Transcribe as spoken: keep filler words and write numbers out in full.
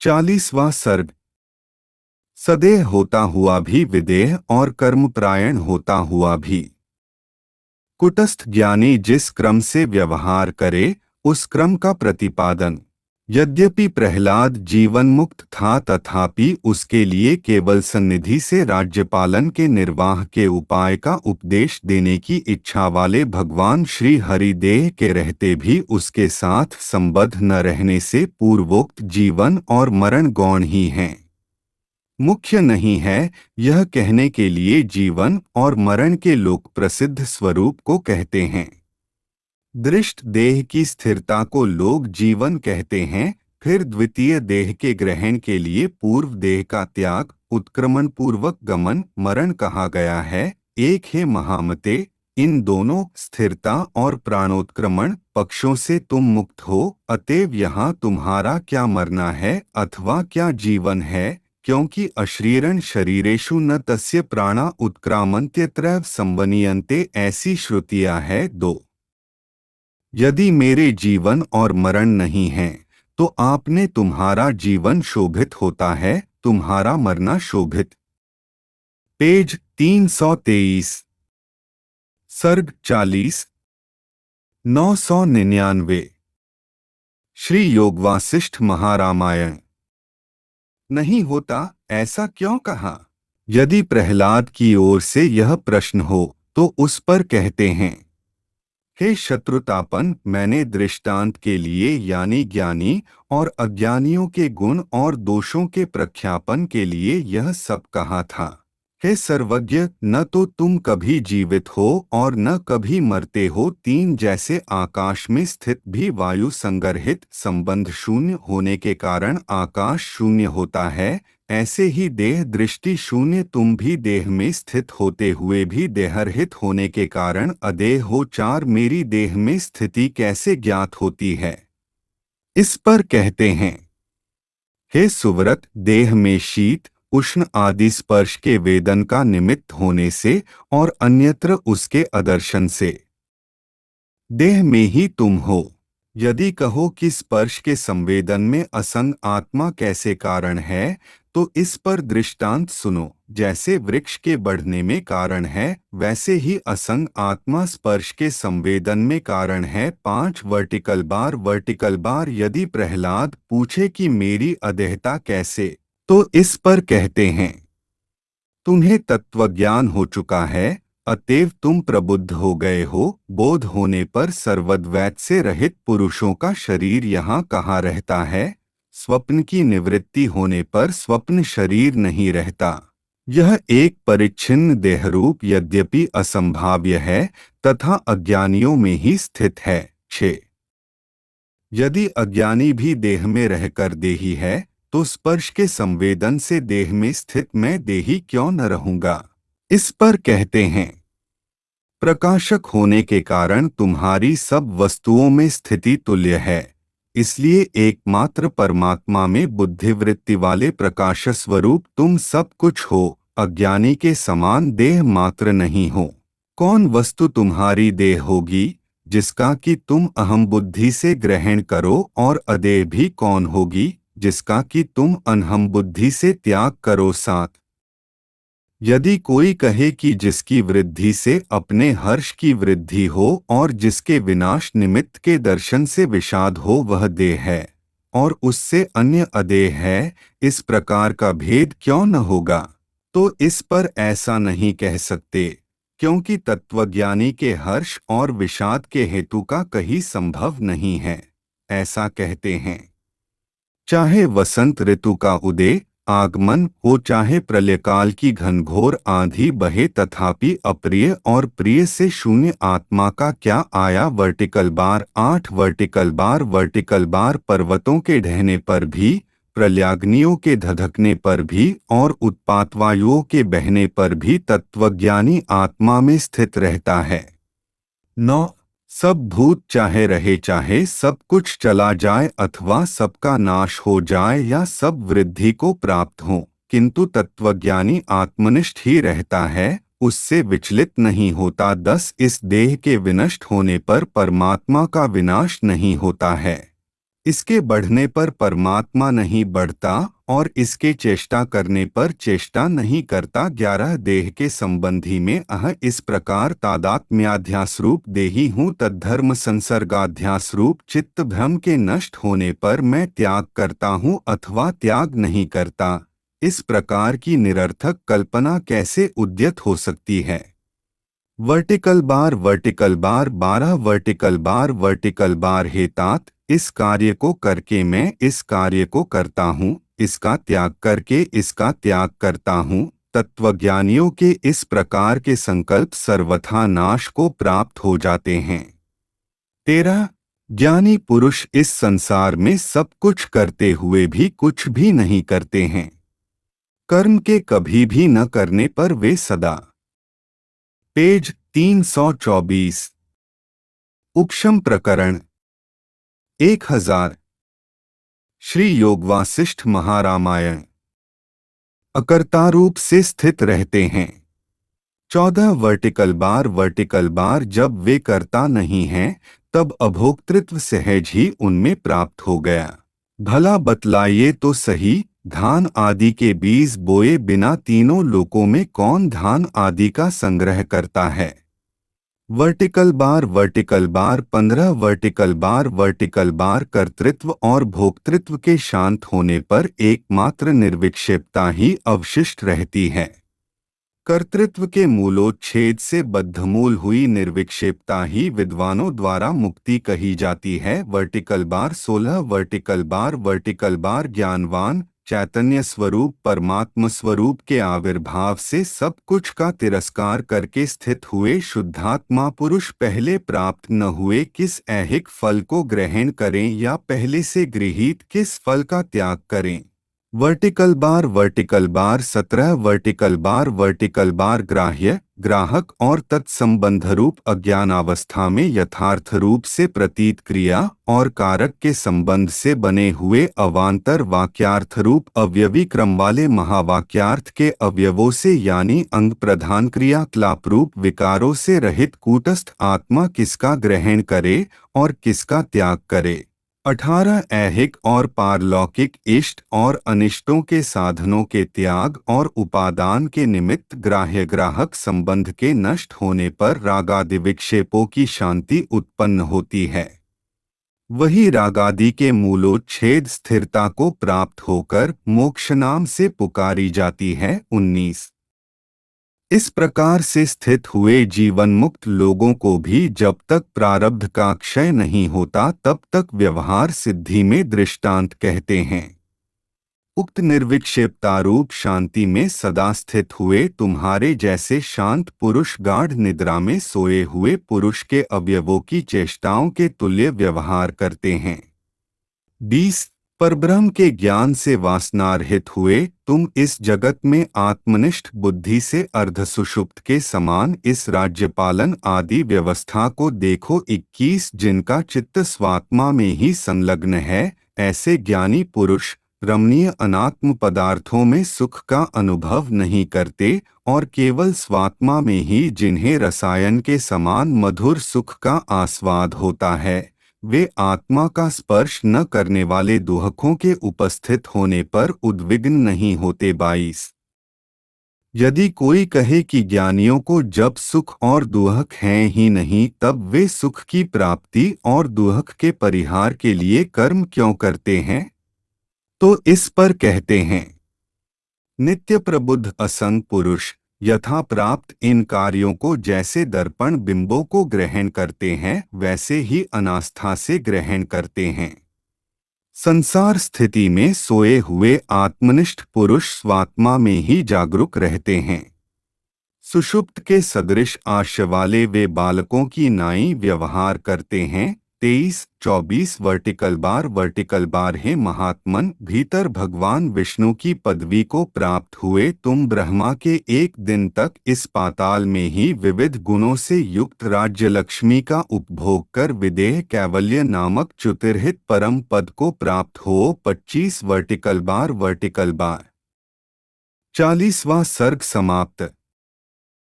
चालीसवां सर्ग। सदेह होता हुआ भी विदेह और कर्मपरायण होता हुआ भी कुटस्थ ज्ञानी जिस क्रम से व्यवहार करे उस क्रम का प्रतिपादन। यद्यपि प्रहलाद जीवन मुक्त था तथापि उसके लिए केवल सन्निधि से राज्यपालन के निर्वाह के उपाय का उपदेश देने की इच्छा वाले भगवान श्री हरिदेह के रहते भी उसके साथ संबद्ध न रहने से पूर्वोक्त जीवन और मरण गौण ही हैं। मुख्य नहीं है यह कहने के लिए जीवन और मरण के लोक प्रसिद्ध स्वरूप को कहते हैं। दृष्ट देह की स्थिरता को लोग जीवन कहते हैं, फिर द्वितीय देह के ग्रहण के लिए पूर्व देह का त्याग उत्क्रमण पूर्वक गमन मरण कहा गया है। एक है महामते, इन दोनों स्थिरता और प्राणोत्क्रमण पक्षों से तुम मुक्त हो, अतएव यहाँ तुम्हारा क्या मरना है अथवा क्या जीवन है, क्योंकि अशरीरं शरीरेषु न तस्य प्राणा उत्क्रामन्त्यत्रैव संवनीयन्ते ऐसी श्रुतियाँ है। दो यदि मेरे जीवन और मरण नहीं है तो आपने तुम्हारा जीवन शोभित होता है, तुम्हारा मरना शोभित। पेज तीन सौ तेईस। सर्ग चालीस। नौ सौ निन्यानवे। श्री योगवासिष्ठ महारामायण। नहीं होता ऐसा क्यों कहा? यदि प्रहलाद की ओर से यह प्रश्न हो तो उस पर कहते हैं, हे शत्रुतापन, मैंने दृष्टांत के लिए यानी ज्ञानी और अज्ञानियों के गुण और दोषों के प्रख्यापन के लिए यह सब कहा था। हे सर्वज्ञ, न तो तुम कभी जीवित हो और न कभी मरते हो। तीन जैसे आकाश में स्थित भी वायु संगरहित संबंध शून्य होने के कारण आकाश शून्य होता है, ऐसे ही देह दृष्टि शून्य तुम भी देह में स्थित होते हुए भी देहरहित होने के कारण अदेह हो। चार मेरी देह में स्थिति कैसे ज्ञात होती है? इस पर कहते हैं, हे सुव्रत, देह में शीत उष्ण आदि स्पर्श के वेदन का निमित्त होने से और अन्यत्र उसके अदर्शन से देह में ही तुम हो। यदि कहो कि स्पर्श के संवेदन में असंग आत्मा कैसे कारण है, तो इस पर दृष्टांत सुनो। जैसे वृक्ष के बढ़ने में कारण है, वैसे ही असंग आत्मा स्पर्श के संवेदन में कारण है। पांच वर्टिकल बार वर्टिकल बार। यदि प्रहलाद पूछे कि मेरी अदेहता कैसे, तो इस पर कहते हैं, तुम्हें तत्वज्ञान हो चुका है, अतएव तुम प्रबुद्ध हो गए हो। बोध होने पर सर्वद्वैत से रहित पुरुषों का शरीर यहाँ कहाँ रहता है? स्वप्न की निवृत्ति होने पर स्वप्न शरीर नहीं रहता। यह एक परिच्छिन्न देहरूप यद्यपि असंभाव्य है तथा अज्ञानियों में ही स्थित है। छः यदि अज्ञानी भी देह में रहकर देही है तो स्पर्श के संवेदन से देह में स्थित मैं देही क्यों न रहूंगा? इस पर कहते हैं, प्रकाशक होने के कारण तुम्हारी सब वस्तुओं में स्थिति तुल्य है, इसलिए एकमात्र परमात्मा में बुद्धिवृत्ति वाले प्रकाश स्वरूप तुम सब कुछ हो। अज्ञानी के समान देह मात्र नहीं हो। कौन वस्तु तुम्हारी देह होगी जिसका कि तुम अहम बुद्धि से ग्रहण करो, और अदेह भी कौन होगी जिसका कि तुम अनहम बुद्धि से त्याग करो। सात यदि कोई कहे कि जिसकी वृद्धि से अपने हर्ष की वृद्धि हो और जिसके विनाश निमित्त के दर्शन से विषाद हो वह देह है, और उससे अन्य अदेह है, इस प्रकार का भेद क्यों न होगा? तो इस पर ऐसा नहीं कह सकते, क्योंकि तत्वज्ञानी के हर्ष और विषाद के हेतु का कहीं संभव नहीं है। ऐसा कहते हैं, चाहे वसंत ऋतु का उदय आगमन हो, चाहे प्रलयकाल की घनघोर आंधी बहे, तथापि अप्रिय और प्रिय से शून्य आत्मा का क्या आया? वर्टिकल बार आठ वर्टिकल बार वर्टिकल बार। पर्वतों के ढहने पर भी, प्रलयाग्नियों के धधकने पर भी और उत्पातवायुओं के बहने पर भी तत्वज्ञानी आत्मा में स्थित रहता है। नौ सब भूत चाहे रहे चाहे सब कुछ चला जाए अथवा सबका नाश हो जाए या सब वृद्धि को प्राप्त हो, किंतु तत्वज्ञानी आत्मनिष्ठ ही रहता है, उससे विचलित नहीं होता। दस इस देह के विनष्ट होने पर परमात्मा का विनाश नहीं होता है। इसके बढ़ने पर परमात्मा नहीं बढ़ता और इसके चेष्टा करने पर चेष्टा नहीं करता। ग्यारह देह के संबंधी में अह इस प्रकार तादात्म्याध्यासरूप देही हूँ तद्धर्म संसर्गाध्यासरूप चित्त भ्रम के नष्ट होने पर मैं त्याग करता हूँ अथवा त्याग नहीं करता। इस प्रकार की निरर्थक कल्पना कैसे उद्यत हो सकती है। वर्टिकल बार वर्टिकल बार बारह वर्टिकल बार वर्टिकल बार हे तात, इस कार्य को करके मैं इस कार्य को करता हूँ, इसका त्याग करके इसका त्याग करता हूँ। तत्वज्ञानियों के इस प्रकार के संकल्प सर्वथा नाश को प्राप्त हो जाते हैं। तेरह ज्ञानी पुरुष इस संसार में सब कुछ करते हुए भी कुछ भी नहीं करते हैं। कर्म के कभी भी न करने पर वे सदा। पेज तीन सौ चौबीस। उपशम प्रकरण एक हजार। श्री योग वासिष्ठ महारामायण। अकर्तारूप से स्थित रहते हैं। चौदह वर्टिकल बार वर्टिकल बार जब वे करता नहीं हैं, तब अभोक्तृत्व सहज ही उनमें प्राप्त हो गया। भला बतलाइए तो सही, धान आदि के बीज बोए बिना तीनों लोकों में कौन धान आदि का संग्रह करता है। वर्टिकल बार वर्टिकल बार पंद्रह वर्टिकल बार वर्टिकल बार कर्तृत्व और भोक्तृत्व के शांत होने पर एकमात्र निर्विक्षेपता ही अवशिष्ट रहती है। कर्तृत्व के मूलोच्छेद से बद्धमूल हुई निर्विक्षेपता ही विद्वानों द्वारा मुक्ति कही जाती है। वर्टिकल बार सोलह वर्टिकल बार वर्टिकल बार ज्ञानवान चैतन्य स्वरूप परमात्म स्वरूप के आविर्भाव से सब कुछ का तिरस्कार करके स्थित हुए शुद्धात्मा पुरुष पहले प्राप्त न हुए किस ऐहिक फल को ग्रहण करें या पहले से गृहीत किस फल का त्याग करें। वर्टिकल बार वर्टिकल बार सत्रह वर्टिकल बार वर्टिकल बार ग्राह्य ग्राहक और तत्संबंध रूप अज्ञानावस्था में यथार्थ रूप से प्रतीत क्रिया और कारक के संबंध से बने हुए अवान्तर वाक्यार्थ रूप अवयवी क्रम वाले महावाक्यार्थ के अवयवों से यानी अंग प्रधान क्रिया क्लाप रूप विकारों से रहित कूटस्थ आत्मा किसका ग्रहण करे और किसका त्याग करे। अठारह ऐहिक और पारलौकिक इष्ट और अनिष्टों के साधनों के त्याग और उपादान के निमित्त ग्राह्य ग्राहक संबंध के नष्ट होने पर रागादि विक्षेपों की शांति उत्पन्न होती है। वही रागादि के मूलोच्छेद स्थिरता को प्राप्त होकर मोक्ष नाम से पुकारी जाती है। उन्नीस इस प्रकार से स्थित हुए जीवन मुक्त लोगों को भी जब तक प्रारब्ध का क्षय नहीं होता तब तक व्यवहार सिद्धि में दृष्टांत कहते हैं। उक्त निर्विक्षेपतारूप शांति में सदा स्थित हुए तुम्हारे जैसे शांत पुरुष गाढ़ निद्रा में सोए हुए पुरुष के अवयवों की चेष्टाओं के तुल्य व्यवहार करते हैं। बीस परब्रह्म के ज्ञान से वासनारहित हुए तुम इस जगत में आत्मनिष्ठ बुद्धि से अर्धसुषुप्त के समान इस राज्यपालन आदि व्यवस्था को देखो। इक्कीस जिनका चित्त स्वात्मा में ही संलग्न है, ऐसे ज्ञानी पुरुष रमणीय अनात्म पदार्थों में सुख का अनुभव नहीं करते और केवल स्वात्मा में ही जिन्हें रसायन के समान मधुर सुख का आस्वाद होता है, वे आत्मा का स्पर्श न करने वाले दुहकों के उपस्थित होने पर उद्विग्न नहीं होते। बाईस यदि कोई कहे कि ज्ञानियों को जब सुख और दुहक हैं ही नहीं तब वे सुख की प्राप्ति और दुहक के परिहार के लिए कर्म क्यों करते हैं, तो इस पर कहते हैं नित्य प्रबुद्ध असंग पुरुष यथा प्राप्त इन कार्यों को जैसे दर्पण बिंबों को ग्रहण करते हैं वैसे ही अनास्था से ग्रहण करते हैं। संसार स्थिति में सोए हुए आत्मनिष्ठ पुरुष स्वात्मा में ही जागरूक रहते हैं। सुषुप्त के सदृश आश्य वाले वे बालकों की नाई व्यवहार करते हैं। तेईस चौबीस वर्टिकल बार वर्टिकल बार हे महात्मन, भीतर भगवान विष्णु की पदवी को प्राप्त हुए तुम ब्रह्मा के एक दिन तक इस पाताल में ही विविध गुणों से युक्त राज्य लक्ष्मी का उपभोग कर विदेह कैवल्य नामक चतुर्हित परम पद को प्राप्त हो। पच्चीस वर्टिकल बार वर्टिकल बार चालीसवां सर्ग समाप्त।